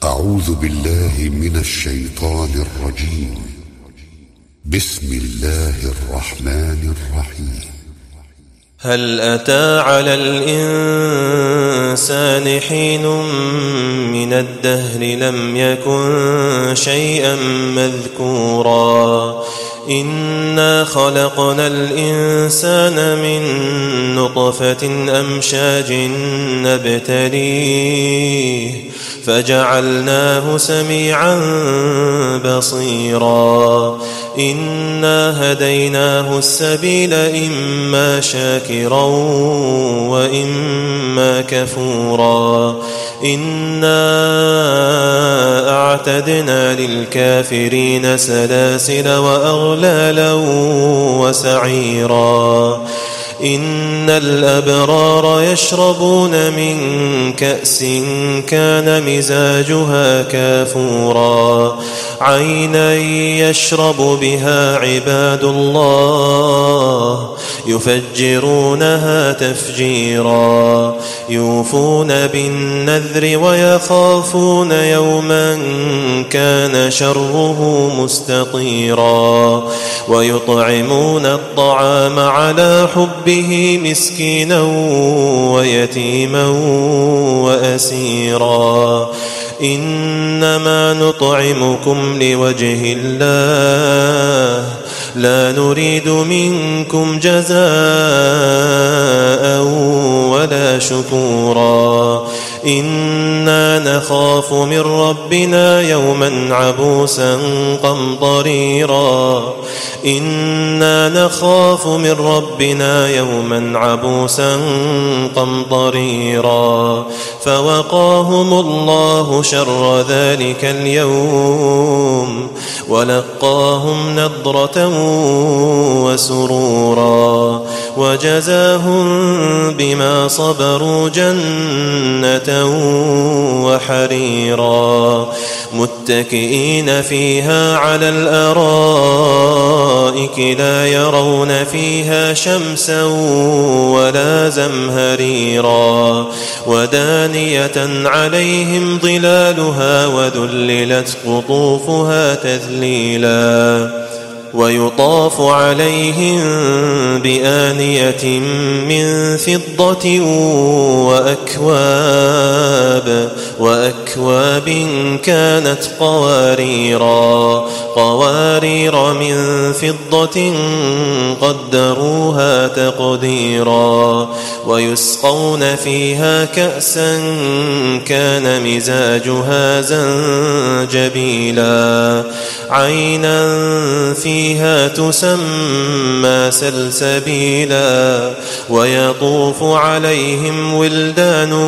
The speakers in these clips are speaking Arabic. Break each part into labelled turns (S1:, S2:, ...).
S1: أعوذ بالله من الشيطان الرجيم. بسم الله الرحمن الرحيم.
S2: هل أتى على الإنسان حين من الدهر لم يكن شيئا مذكورا إنا خلقنا الإنسان من نطفة أمشاج نبتليه فجعلناه سميعا بصيرا إنا هديناه السبيل إما شاكرا وإما كفورا إنا أعتدنا للكافرين سلاسل وأغلالا وسعيرا إن الأبرار يشربون من كأس كان مزاجها كافورا عينا يشرب بها عباد الله يفجرونها تفجيرا يوفون بالنذر ويخافون يوما كان شره مستطيرا ويطعمون الطعام على حبه مسكينا ويتيما وأسيرا إنما نطعمكم لوجه الله لا نريد منكم جزاء ولا شكورا إنا نخاف من ربنا يوما عبوسا قمطريرا إنا نخاف من ربنا يوما عبوسا قمطريرا فوقاهم الله شر ذلك اليوم ولقاهم نضرة وسرورا وجزاهم بما صبروا جنة وحريرا متكئين فيها على الأرائك لا يرون فيها شمسا ولا زمهريرا ودانية عليهم ظلالها وذللت قطوفها تذليلا ويطاف عليهم بآنية من فضة وأكواب كانت قوارير من فضة قدروها تقديرا ويسقون فيها كأسا كان مزاجها زنجبيلا عينا فيها تسمى سلسبيلا ويطوف عليهم ولدان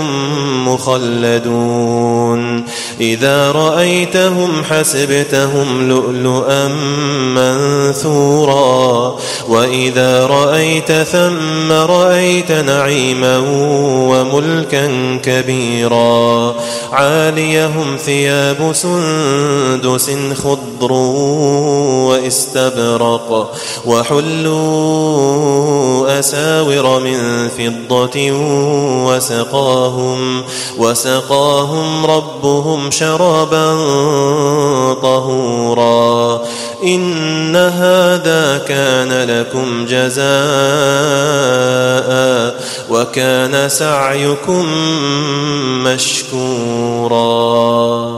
S2: مخلدون إذا رأيتهم حسبتهم لؤلؤا منثورا وإذا رأيت ثم رأيت نعيما وملكا كبيرا عاليهم ثياب سندس خضر واستبرق وحلوا أساور من فضة وسقاهم ربهم شرابا طهورا إن هذا كان لكم جزاء وكان سعيكم مشكورا.